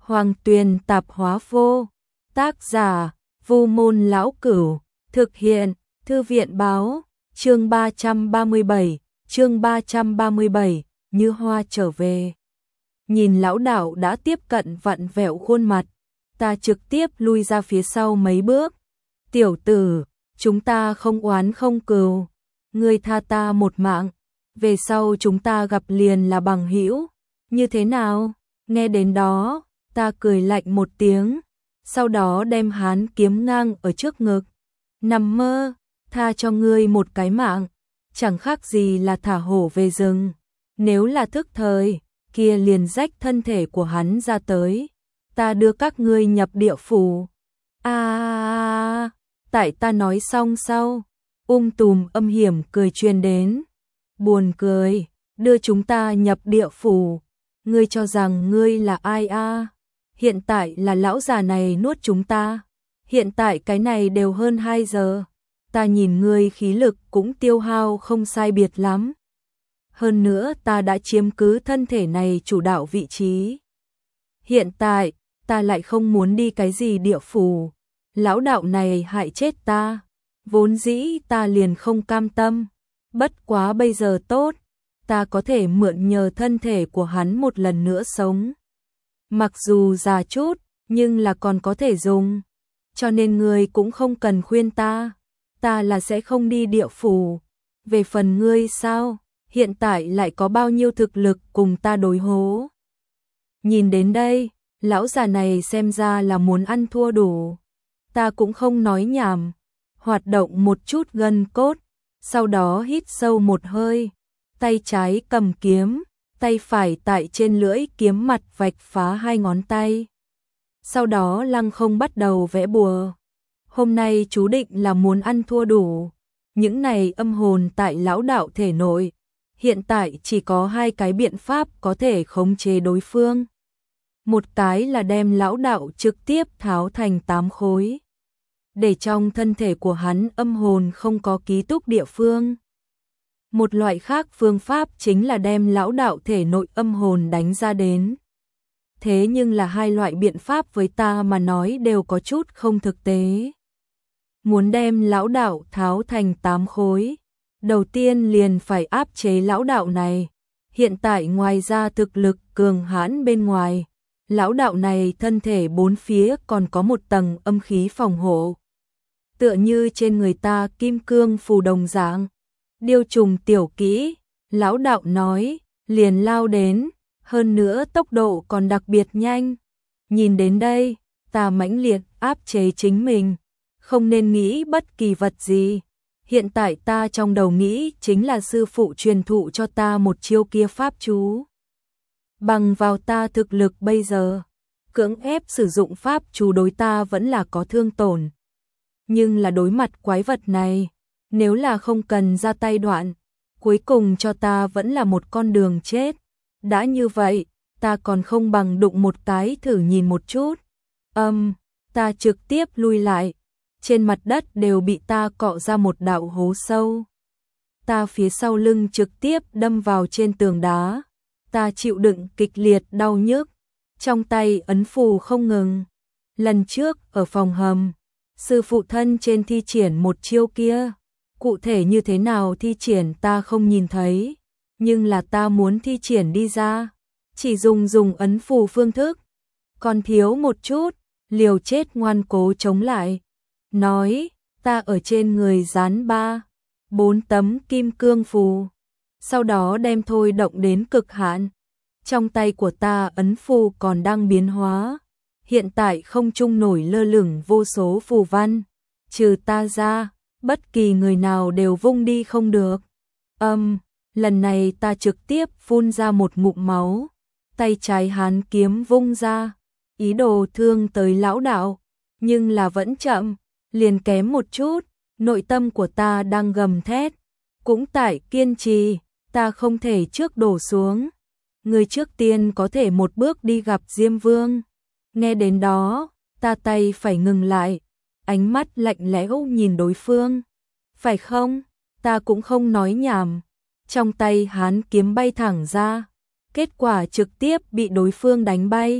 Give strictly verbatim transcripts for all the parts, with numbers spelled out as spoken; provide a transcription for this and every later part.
Hoàng Tuyền Tạp Hóa Vô. Tác giả: Vu Môn Lão Cửu. Thực hiện: Thư viện báo. Chương ba trăm ba mươi bảy, chương ba trăm ba mươi bảy, Như Hoa trở về. Nhìn lão đạo đã tiếp cận vặn vẹo khuôn mặt, ta trực tiếp lui ra phía sau mấy bước. Tiểu tử, chúng ta không oán không cừu, ngươi tha ta một mạng, về sau chúng ta gặp liền là bằng hữu, như thế nào? Nghe đến đó, ta cười lạnh một tiếng, sau đó đem hán kiếm ngang ở trước ngực. Nằm mơ, tha cho ngươi một cái mạng, chẳng khác gì là thả hổ về rừng. Nếu là thức thời, kia liền rách thân thể của hắn ra tới, ta đưa các ngươi nhập địa phủ. A à, tại ta nói xong sau, ung tùm âm hiểm cười truyền đến. Buồn cười, đưa chúng ta nhập địa phủ, ngươi cho rằng ngươi là ai a? À? Hiện tại là lão già này nuốt chúng ta, hiện tại cái này đều hơn hai giờ, ta nhìn ngươi khí lực cũng tiêu hao không sai biệt lắm. Hơn nữa ta đã chiếm cứ thân thể này chủ đạo vị trí. Hiện tại, ta lại không muốn đi cái gì địa phủ, lão đạo này hại chết ta, vốn dĩ ta liền không cam tâm, bất quá bây giờ tốt, ta có thể mượn nhờ thân thể của hắn một lần nữa sống. Mặc dù già chút, nhưng là còn có thể dùng, cho nên ngươi cũng không cần khuyên ta, ta là sẽ không đi địa phủ. Về phần ngươi sao, hiện tại lại có bao nhiêu thực lực cùng ta đối hố? Nhìn đến đây, lão già này xem ra là muốn ăn thua đủ. Ta cũng không nói nhảm, hoạt động một chút gân cốt, sau đó hít sâu một hơi, tay trái cầm kiếm, tay phải tại trên lưỡi kiếm mặt vạch phá hai ngón tay. Sau đó lăng không bắt đầu vẽ bùa. Hôm nay chú định là muốn ăn thua đủ. Những này âm hồn tại lão đạo thể nội, hiện tại chỉ có hai cái biện pháp có thể khống chế đối phương. Một cái là đem lão đạo trực tiếp tháo thành tám khối, để trong thân thể của hắn âm hồn không có ký túc địa phương. Một loại khác phương pháp chính là đem lão đạo thể nội âm hồn đánh ra đến. Thế nhưng là hai loại biện pháp với ta mà nói đều có chút không thực tế. Muốn đem lão đạo tháo thành tám khối, đầu tiên liền phải áp chế lão đạo này. Hiện tại ngoài ra thực lực cường hãn bên ngoài, lão đạo này thân thể bốn phía còn có một tầng âm khí phòng hộ. Tựa như trên người ta kim cương phù đồng dạng. Điêu trùng tiểu kỹ, lão đạo nói, liền lao đến, hơn nữa tốc độ còn đặc biệt nhanh. Nhìn đến đây, ta mãnh liệt áp chế chính mình, không nên nghĩ bất kỳ vật gì. Hiện tại ta trong đầu nghĩ chính là sư phụ truyền thụ cho ta một chiêu kia pháp chú. Bằng vào ta thực lực bây giờ, cưỡng ép sử dụng pháp chú đối ta vẫn là có thương tổn. Nhưng là đối mặt quái vật này, nếu là không cần ra tay đoạn, cuối cùng cho ta vẫn là một con đường chết. Đã như vậy, ta còn không bằng đụng một cái thử nhìn một chút. Âm, um, ta trực tiếp lui lại, trên mặt đất đều bị ta cọ ra một đạo hố sâu. Ta phía sau lưng trực tiếp đâm vào trên tường đá, ta chịu đựng kịch liệt đau nhức, trong tay ấn phù không ngừng. Lần trước ở phòng hầm, sư phụ thân trên thi triển một chiêu kia, cụ thể như thế nào thi triển ta không nhìn thấy, nhưng là ta muốn thi triển đi ra, chỉ dùng dùng ấn phù phương thức, còn thiếu một chút, liều chết ngoan cố chống lại. Nói, ta ở trên người dán ba, bốn tấm kim cương phù, sau đó đem thôi động đến cực hạn. Trong tay của ta ấn phù còn đang biến hóa, hiện tại không trung nổi lơ lửng vô số phù văn, trừ ta ra, bất kỳ người nào đều vung đi không được. Âm, um, lần này ta trực tiếp phun ra một ngụm máu, tay trái hán kiếm vung ra, ý đồ thương tới lão đạo, nhưng là vẫn chậm, liền kém một chút, nội tâm của ta đang gầm thét, cũng tại kiên trì, ta không thể trước đổ xuống. Người trước tiên có thể một bước đi gặp Diêm Vương. Nghe đến đó, ta tay phải ngừng lại, ánh mắt lạnh lẽo nhìn đối phương. Phải không? Ta cũng không nói nhảm. Trong tay hán kiếm bay thẳng ra, kết quả trực tiếp bị đối phương đánh bay.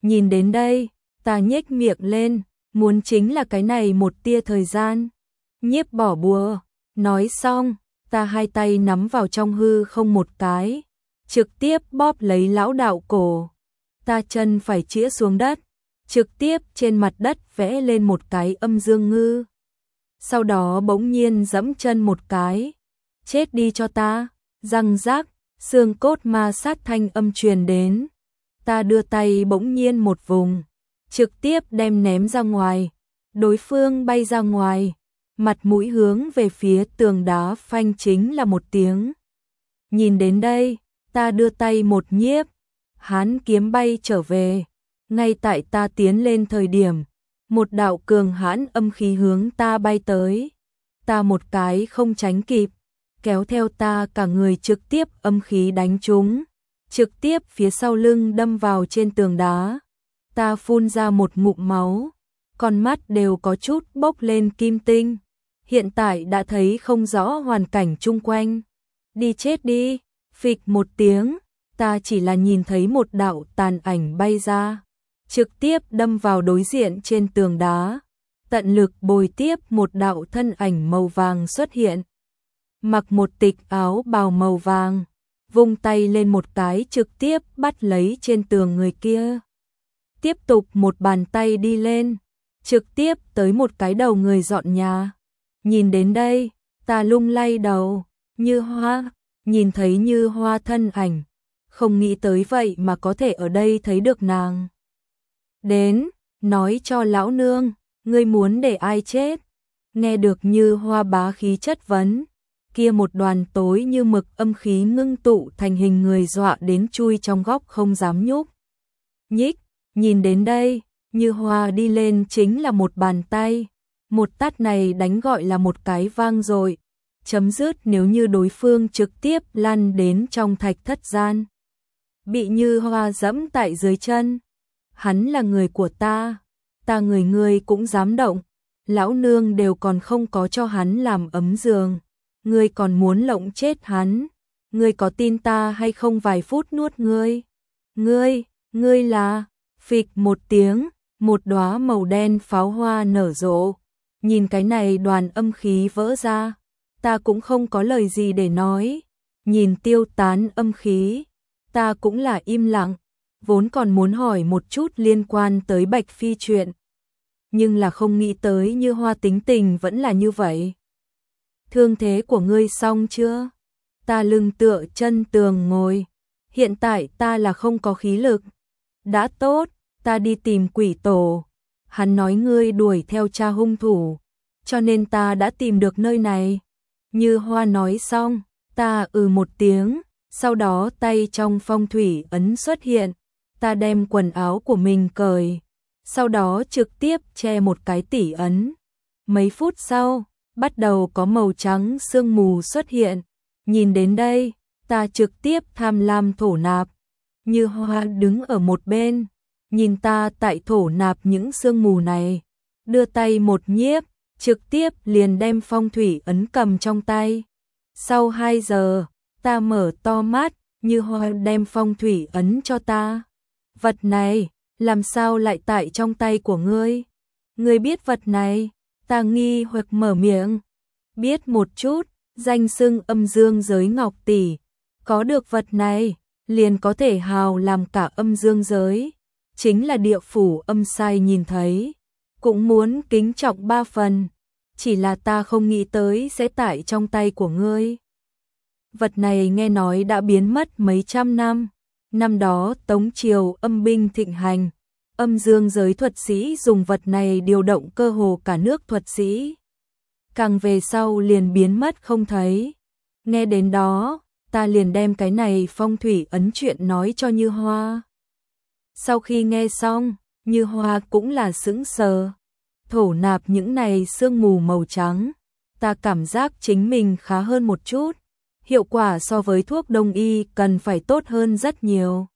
Nhìn đến đây, ta nhếch miệng lên, muốn chính là cái này một tia thời gian. Nhiếp bỏ bùa, nói xong, ta hai tay nắm vào trong hư không một cái, trực tiếp bóp lấy lão đạo cổ. Ta chân phải chĩa xuống đất, trực tiếp trên mặt đất vẽ lên một cái âm dương ngư. Sau đó bỗng nhiên giẫm chân một cái, chết đi cho ta, răng rác, xương cốt ma sát thanh âm truyền đến. Ta đưa tay bỗng nhiên một vùng, trực tiếp đem ném ra ngoài, đối phương bay ra ngoài, mặt mũi hướng về phía tường đá phanh chính là một tiếng. Nhìn đến đây, ta đưa tay một nhiếp, hán kiếm bay trở về, ngay tại ta tiến lên thời điểm, một đạo cường hãn âm khí hướng ta bay tới, ta một cái không tránh kịp, kéo theo ta cả người trực tiếp âm khí đánh trúng, trực tiếp phía sau lưng đâm vào trên tường đá. Ta phun ra một ngụm máu, con mắt đều có chút bốc lên kim tinh, hiện tại đã thấy không rõ hoàn cảnh chung quanh. Đi chết đi, phịch một tiếng, ta chỉ là nhìn thấy một đạo tàn ảnh bay ra, trực tiếp đâm vào đối diện trên tường đá, tận lực bồi tiếp một đạo thân ảnh màu vàng xuất hiện. Mặc một tịch áo bào màu vàng, vung tay lên một cái trực tiếp bắt lấy trên tường người kia. Tiếp tục một bàn tay đi lên, trực tiếp tới một cái đầu người dọn nhà. Nhìn đến đây, ta lung lay đầu, Như Hoa, nhìn thấy Như Hoa thân ảnh, không nghĩ tới vậy mà có thể ở đây thấy được nàng. Đến, nói cho lão nương, ngươi muốn để ai chết? Nghe được Như Hoa bá khí chất vấn, kia một đoàn tối như mực âm khí ngưng tụ thành hình người dọa đến chui trong góc không dám nhúc nhích. Nhìn đến đây, Như Hoa đi lên chính là một bàn tay, một tát này đánh gọi là một cái vang dội, chấm dứt nếu như đối phương trực tiếp lăn đến trong thạch thất gian. Bị Như Hoa dẫm tại dưới chân. Hắn là người của ta, ta người ngươi cũng dám động, lão nương đều còn không có cho hắn làm ấm giường, ngươi còn muốn lộng chết hắn, ngươi có tin ta hay không vài phút nuốt ngươi? Ngươi, ngươi là... Phịch một tiếng, một đóa màu đen pháo hoa nở rộ. Nhìn cái này đoàn âm khí vỡ ra, ta cũng không có lời gì để nói. Nhìn tiêu tán âm khí, ta cũng là im lặng, vốn còn muốn hỏi một chút liên quan tới Bạch Phi chuyện. Nhưng là không nghĩ tới Như Hoa tính tình vẫn là như vậy. Thương thế của ngươi xong chưa? Ta lưng tựa chân tường ngồi, hiện tại ta là không có khí lực. Đã tốt, ta đi tìm quỷ tổ. Hắn nói ngươi đuổi theo cha hung thủ, cho nên ta đã tìm được nơi này. Như Hoa nói xong, ta ừ một tiếng, sau đó tay trong phong thủy ấn xuất hiện, ta đem quần áo của mình cởi, sau đó trực tiếp che một cái tỷ ấn. Mấy phút sau, bắt đầu có màu trắng sương mù xuất hiện. Nhìn đến đây, ta trực tiếp tham lam thổ nạp. Như Hoa đứng ở một bên, nhìn ta tại thổ nạp những sương mù này, đưa tay một nhiếp, trực tiếp liền đem phong thủy ấn cầm trong tay. Sau hai giờ, ta mở to mắt, Như Hoa đem phong thủy ấn cho ta. Vật này, làm sao lại tại trong tay của ngươi? Ngươi biết vật này? Ta nghi hoặc mở miệng. Biết một chút, danh xưng âm dương giới ngọc tỷ. Có được vật này, liền có thể hào làm cả âm dương giới. Chính là địa phủ âm sai nhìn thấy, cũng muốn kính trọng ba phần. Chỉ là ta không nghĩ tới sẽ tại trong tay của ngươi. Vật này nghe nói đã biến mất mấy trăm năm. Năm đó Tống Triều âm binh thịnh hành, âm dương giới thuật sĩ dùng vật này điều động cơ hồ cả nước thuật sĩ. Càng về sau liền biến mất không thấy. Nghe đến đó, ta liền đem cái này phong thủy ấn chuyện nói cho Như Hoa. Sau khi nghe xong, Như Hoa cũng là sững sờ. Thổ nạp những này sương mù màu trắng, ta cảm giác chính mình khá hơn một chút. Hiệu quả so với thuốc đông y cần phải tốt hơn rất nhiều.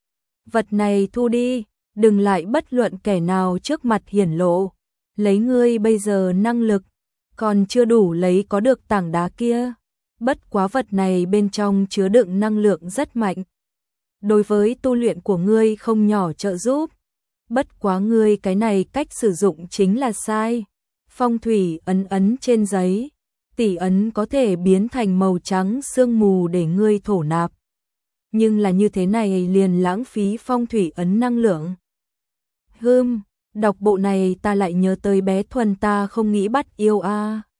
Vật này thu đi, đừng lại bất luận kẻ nào trước mặt hiển lộ. Lấy ngươi bây giờ năng lực, còn chưa đủ lấy có được tảng đá kia. Bất quá vật này bên trong chứa đựng năng lượng rất mạnh. Đối với tu luyện của ngươi không nhỏ trợ giúp, bất quá ngươi cái này cách sử dụng chính là sai. Phong thủy ấn ấn trên giấy, tỷ ấn có thể biến thành màu trắng sương mù để ngươi thổ nạp. Nhưng là như thế này liền lãng phí phong thủy ấn năng lượng. Hừm, đọc bộ này ta lại nhớ tới bé Thuần ta không nghĩ bắt yêu a.